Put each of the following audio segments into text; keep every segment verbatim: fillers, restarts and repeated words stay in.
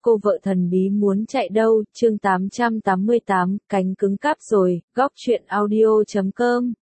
Cô vợ thần bí muốn chạy đâu, chương tám trăm tám mươi tám, cánh cứng cáp rồi, góc truyện audio chấm com.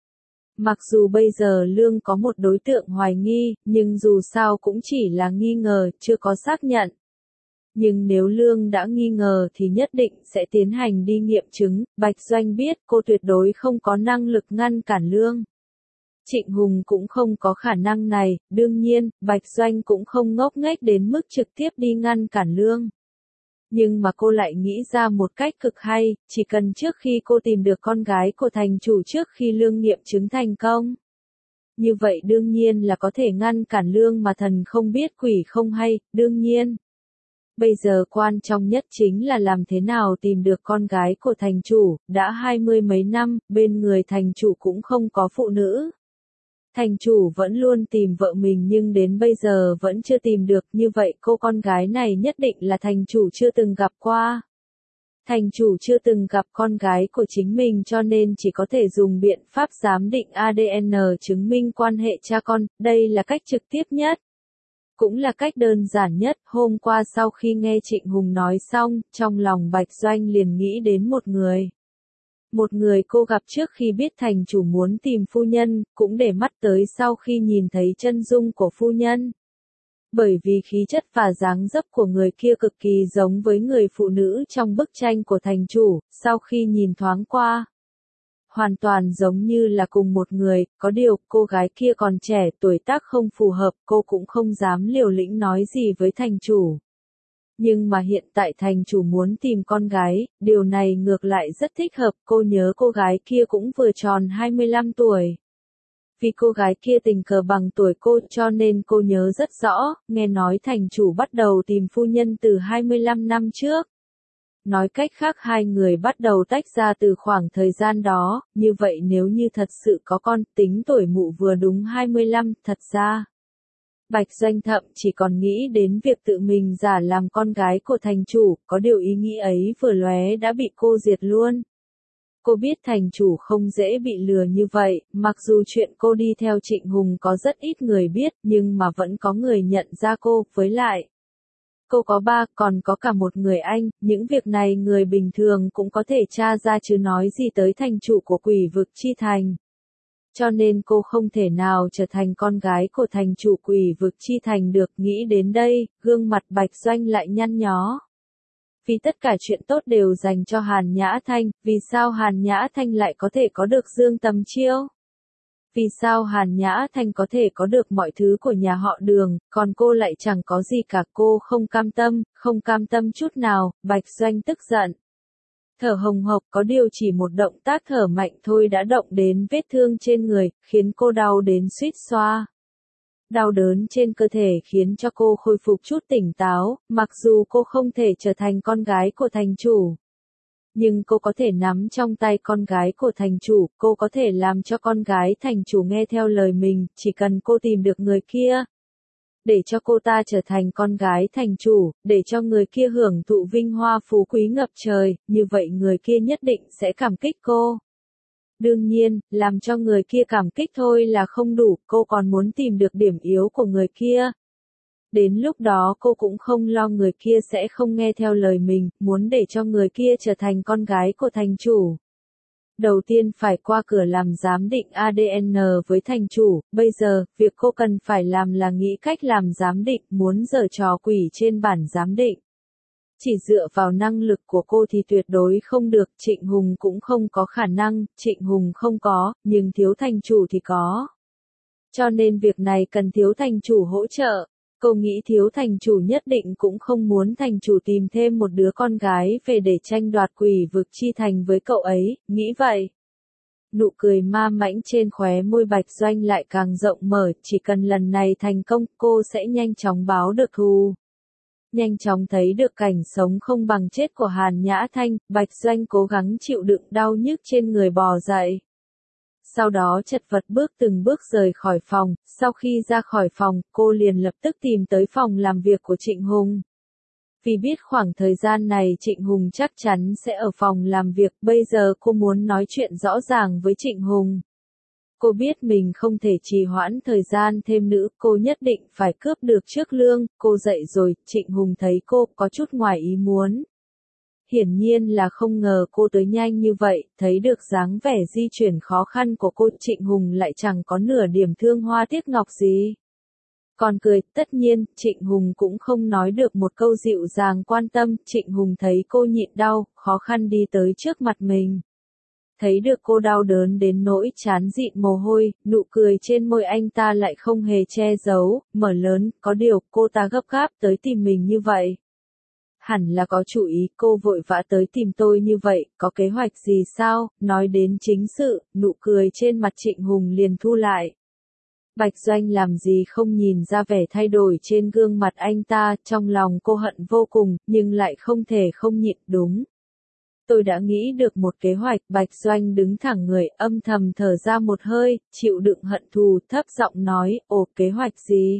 Mặc dù bây giờ Lương có một đối tượng hoài nghi, nhưng dù sao cũng chỉ là nghi ngờ, chưa có xác nhận. Nhưng nếu Lương đã nghi ngờ thì nhất định sẽ tiến hành đi nghiệm chứng, Bạch Doanh biết cô tuyệt đối không có năng lực ngăn cản Lương. Trịnh Hùng cũng không có khả năng này, đương nhiên, Bạch Doanh cũng không ngốc nghếch đến mức trực tiếp đi ngăn cản Lương. Nhưng mà cô lại nghĩ ra một cách cực hay, chỉ cần trước khi cô tìm được con gái của thành chủ trước khi Lương nghiệm chứng thành công. Như vậy đương nhiên là có thể ngăn cản Lương mà thần không biết quỷ không hay, đương nhiên. Bây giờ quan trọng nhất chính là làm thế nào tìm được con gái của thành chủ, đã hai mươi mấy năm, bên người thành chủ cũng không có phụ nữ. Thành chủ vẫn luôn tìm vợ mình nhưng đến bây giờ vẫn chưa tìm được, như vậy cô con gái này nhất định là thành chủ chưa từng gặp qua. Thành chủ chưa từng gặp con gái của chính mình cho nên chỉ có thể dùng biện pháp giám định a đê en chứng minh quan hệ cha con, đây là cách trực tiếp nhất. Cũng là cách đơn giản nhất. Hôm qua sau khi nghe Trịnh Hùng nói xong, trong lòng Bạch Doanh liền nghĩ đến một người. Một người cô gặp trước khi biết thành chủ muốn tìm phu nhân, cũng để mắt tới sau khi nhìn thấy chân dung của phu nhân. Bởi vì khí chất và dáng dấp của người kia cực kỳ giống với người phụ nữ trong bức tranh của thành chủ, sau khi nhìn thoáng qua. Hoàn toàn giống như là cùng một người, có điều cô gái kia còn trẻ, tuổi tác không phù hợp, cô cũng không dám liều lĩnh nói gì với thành chủ. Nhưng mà hiện tại thành chủ muốn tìm con gái, điều này ngược lại rất thích hợp, cô nhớ cô gái kia cũng vừa tròn hai mươi lăm tuổi. Vì cô gái kia tình cờ bằng tuổi cô cho nên cô nhớ rất rõ, nghe nói thành chủ bắt đầu tìm phu nhân từ hai mươi lăm năm trước. Nói cách khác hai người bắt đầu tách ra từ khoảng thời gian đó, như vậy nếu như thật sự có con, tính tuổi mụ vừa đúng hai mươi lăm, thật ra. Bạch Doanh thậm chỉ còn nghĩ đến việc tự mình giả làm con gái của thành chủ, có điều ý nghĩ ấy vừa lóe đã bị cô diệt luôn. Cô biết thành chủ không dễ bị lừa như vậy, mặc dù chuyện cô đi theo Trịnh Hùng có rất ít người biết, nhưng mà vẫn có người nhận ra cô, với lại. Cô có ba, còn có cả một người anh, những việc này người bình thường cũng có thể tra ra chứ nói gì tới thành chủ của Quỷ Vực Chi Thành. Cho nên cô không thể nào trở thành con gái của thành chủ Quỷ Vực Chi Thành được. Nghĩ đến đây, gương mặt Bạch Doanh lại nhăn nhó. Vì tất cả chuyện tốt đều dành cho Hàn Nhã Thanh, vì sao Hàn Nhã Thanh lại có thể có được Dương Tầm Chiêu? Vì sao Hàn Nhã Thanh có thể có được mọi thứ của nhà họ Đường, còn cô lại chẳng có gì cả? Cô không cam tâm, không cam tâm chút nào. Bạch Doanh tức giận. Thở hồng hộc, có điều chỉ một động tác thở mạnh thôi đã động đến vết thương trên người, khiến cô đau đến suýt xoa. Đau đớn trên cơ thể khiến cho cô khôi phục chút tỉnh táo, mặc dù cô không thể trở thành con gái của thành chủ. Nhưng cô có thể nắm trong tay con gái của thành chủ, cô có thể làm cho con gái thành chủ nghe theo lời mình, chỉ cần cô tìm được người kia. Để cho cô ta trở thành con gái thành chủ, để cho người kia hưởng thụ vinh hoa phú quý ngập trời, như vậy người kia nhất định sẽ cảm kích cô. Đương nhiên, làm cho người kia cảm kích thôi là không đủ, cô còn muốn tìm được điểm yếu của người kia. Đến lúc đó cô cũng không lo người kia sẽ không nghe theo lời mình, muốn để cho người kia trở thành con gái của thành chủ. Đầu tiên phải qua cửa làm giám định a đê en với thành chủ, bây giờ, việc cô cần phải làm là nghĩ cách làm giám định, muốn giở trò quỷ trên bản giám định. Chỉ dựa vào năng lực của cô thì tuyệt đối không được, Trịnh Hùng cũng không có khả năng, Trịnh Hùng không có, nhưng thiếu thành chủ thì có. Cho nên việc này cần thiếu thành chủ hỗ trợ. Cô nghĩ thiếu thành chủ nhất định cũng không muốn thành chủ tìm thêm một đứa con gái về để tranh đoạt Quỷ Vực Chi Thành với cậu ấy, nghĩ vậy. Nụ cười ma mãnh trên khóe môi Bạch Doanh lại càng rộng mở, chỉ cần lần này thành công, cô sẽ nhanh chóng báo được thù. Nhanh chóng thấy được cảnh sống không bằng chết của Hàn Nhã Thanh, Bạch Doanh cố gắng chịu đựng đau nhức trên người bò dậy. Sau đó chật vật bước từng bước rời khỏi phòng, sau khi ra khỏi phòng, cô liền lập tức tìm tới phòng làm việc của Trịnh Hùng. Vì biết khoảng thời gian này Trịnh Hùng chắc chắn sẽ ở phòng làm việc, bây giờ cô muốn nói chuyện rõ ràng với Trịnh Hùng. Cô biết mình không thể trì hoãn thời gian thêm nữa, cô nhất định phải cướp được trước lương, cô dậy rồi, Trịnh Hùng thấy cô có chút ngoài ý muốn. Hiển nhiên là không ngờ cô tới nhanh như vậy, thấy được dáng vẻ di chuyển khó khăn của cô, Trịnh Hùng lại chẳng có nửa điểm thương hoa tiếc ngọc gì. Còn cười, tất nhiên, Trịnh Hùng cũng không nói được một câu dịu dàng quan tâm, Trịnh Hùng thấy cô nhịn đau, khó khăn đi tới trước mặt mình. Thấy được cô đau đớn đến nỗi chán dịn mồ hôi, nụ cười trên môi anh ta lại không hề che giấu, mở lớn, có điều cô ta gấp gáp tới tìm mình như vậy. Hẳn là có chủ ý, cô vội vã tới tìm tôi như vậy, có kế hoạch gì sao, nói đến chính sự, nụ cười trên mặt Trịnh Hùng liền thu lại. Bạch Doanh làm gì không nhìn ra vẻ thay đổi trên gương mặt anh ta, trong lòng cô hận vô cùng, nhưng lại không thể không nhịn, đúng. Tôi đã nghĩ được một kế hoạch, Bạch Doanh đứng thẳng người, âm thầm thở ra một hơi, chịu đựng hận thù, thấp giọng nói, ồ, kế hoạch gì?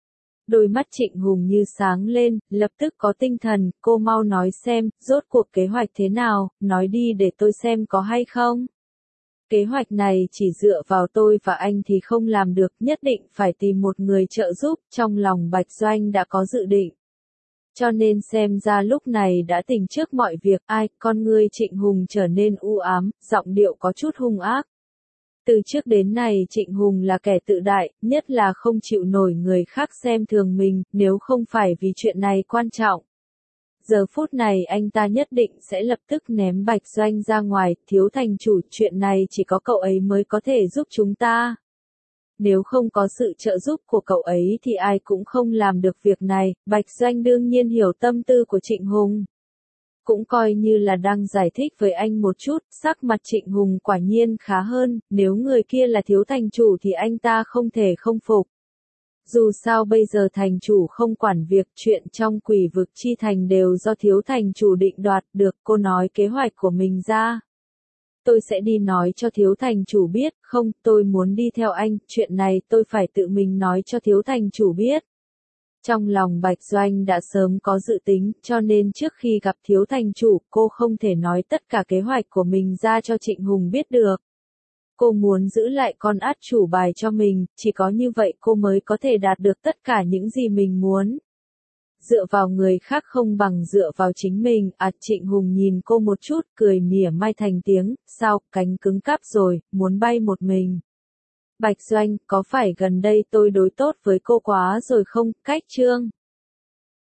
Đôi mắt Trịnh Hùng như sáng lên, lập tức có tinh thần, cô mau nói xem, rốt cuộc kế hoạch thế nào, nói đi để tôi xem có hay không. Kế hoạch này chỉ dựa vào tôi và anh thì không làm được, nhất định phải tìm một người trợ giúp, trong lòng Bạch Doanh đã có dự định. Cho nên xem ra lúc này đã tỉnh trước mọi việc, ai, con ngươi Trịnh Hùng trở nên u ám, giọng điệu có chút hung ác. Từ trước đến nay Trịnh Hùng là kẻ tự đại, nhất là không chịu nổi người khác xem thường mình, nếu không phải vì chuyện này quan trọng. Giờ phút này anh ta nhất định sẽ lập tức ném Bạch Doanh ra ngoài, thiếu thành chủ, chuyện này chỉ có cậu ấy mới có thể giúp chúng ta. Nếu không có sự trợ giúp của cậu ấy thì ai cũng không làm được việc này, Bạch Doanh đương nhiên hiểu tâm tư của Trịnh Hùng. Cũng coi như là đang giải thích với anh một chút, sắc mặt Trịnh Hùng quả nhiên khá hơn, nếu người kia là thiếu thành chủ thì anh ta không thể không phục. Dù sao bây giờ thành chủ không quản việc, chuyện trong quỷ vực chi thành đều do thiếu thành chủ định đoạt, được, cô nói kế hoạch của mình ra. Tôi sẽ đi nói cho thiếu thành chủ biết, không, tôi muốn đi theo anh, chuyện này tôi phải tự mình nói cho thiếu thành chủ biết. Trong lòng Bạch Doanh đã sớm có dự tính, cho nên trước khi gặp thiếu thành chủ, cô không thể nói tất cả kế hoạch của mình ra cho Trịnh Hùng biết được. Cô muốn giữ lại con át chủ bài cho mình, chỉ có như vậy cô mới có thể đạt được tất cả những gì mình muốn. Dựa vào người khác không bằng dựa vào chính mình, à, Trịnh Hùng nhìn cô một chút, cười mỉa mai thành tiếng, sao, cánh cứng cáp rồi, muốn bay một mình. Bạch Doanh, có phải gần đây tôi đối tốt với cô quá rồi không, cách trương?